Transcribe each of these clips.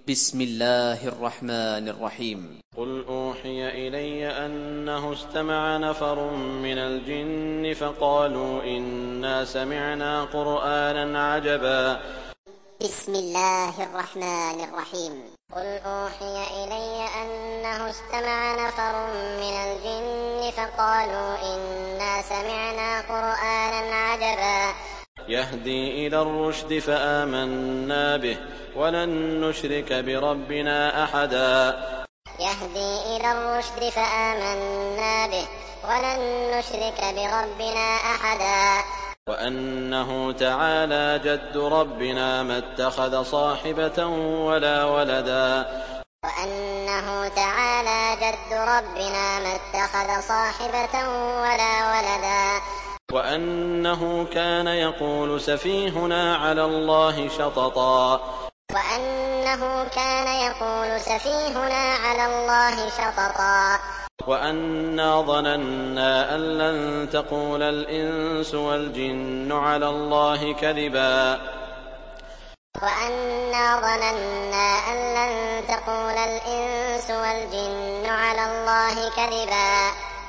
بسم الله الرحمن الرحيم. قل أوحي إلي أنه استمع نفر من الجن فقالوا إنا سمعنا قرآنا عجبا. بسم الله الرحمن الرحيم. قل أوحي إلي أنه استمع نفر من الجن فقالوا إنا سمعنا قرآنا عجبا يهدي إلى الرشد فآمنا به ولن نشرك بربنا أحدا. يهدي إلى الرشد فآمنا به ولن نشرك بربنا أحدا. وأنه تعالى جد ربنا ما اتخذ صاحبة ولا ولدا. وأنه تعالى جد ربنا ما اتخذ صاحبة ولا ولدا. وأنه كان يقول سفيهنا على الله شططا. وأنه كان يقول سفيهنا على الله شططا. وأنا ظننا أن لن تقول الإنس والجن على الله كذبا. وأنا ظننا أن لن تقول الإنس والجن على الله كذبا.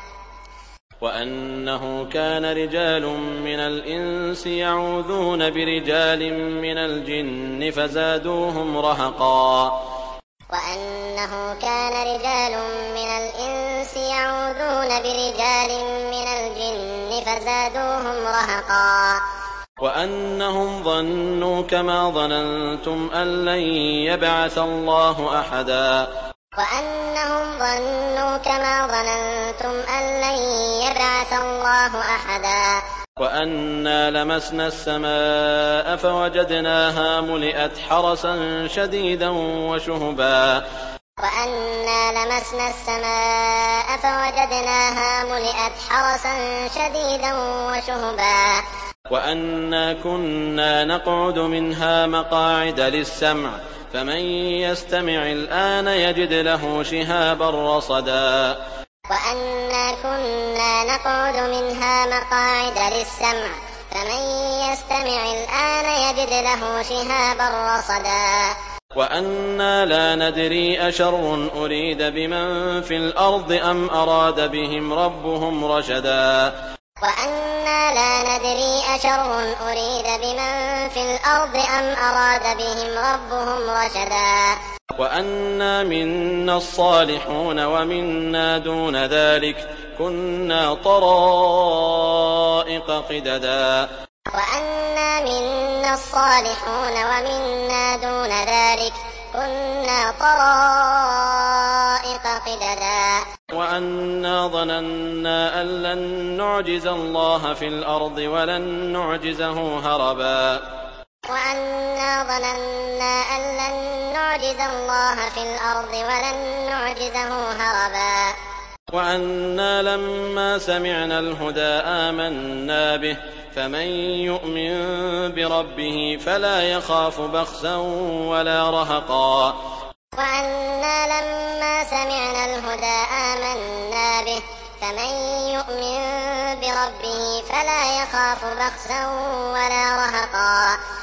وأنه كان رجال من الإنس يعوذون برجال من الجن فزادوهم رهقا. وأنه كان رجال من الإنس يعوذون برجال من الجن فزادوهم رهقا. وأنهم ظنوا كما ظننتم أن لن يبعث الله أحدا. وأنهم ظنوا كما ظننتم أن لن يبعث الله أحدا. وأنا لمسنا السماء فوجدناها ملئت حرسا شديدا وشهبا. وأنا لمسنا السماء فوجدناها ملئت حرسا شديدا وشهبا. وأنا كنا نقعد منها مقاعد للسمع فمن يستمع الآن يجد له شهابا رصدا. وأنا كنا نقعد منها مقاعد للسمع فمن يستمع الآن يجد له شهابا رصدا. وأنا لا ندري أشر أريد بمن في الأرض أم أراد بهم ربهم رشدا. وأنا لا ندري أشر أريد بمن في الأرض أم أراد بهم ربهم رشدا. وأنا منا الصالحون ومنا دون ذلك كنا طرائق قددا. وأنا منا الصالحون ومنا دون ذلك كنا طرائق قددا. وأنا ظننا أن لن نعجز الله في الأرض ولن نعجزه هربا. وأنا ظننا أن لن نعجز الله في الأرض ولن نعجزه هربا. وأنا لما سمعنا الهدى آمنا به فمن يؤمن بربه فلا يخاف بخسا ولا رهقا. وأنا لما سمعنا الهدى آمنا به فمن يؤمن بربه فلا يخاف بخسا ولا رهقا.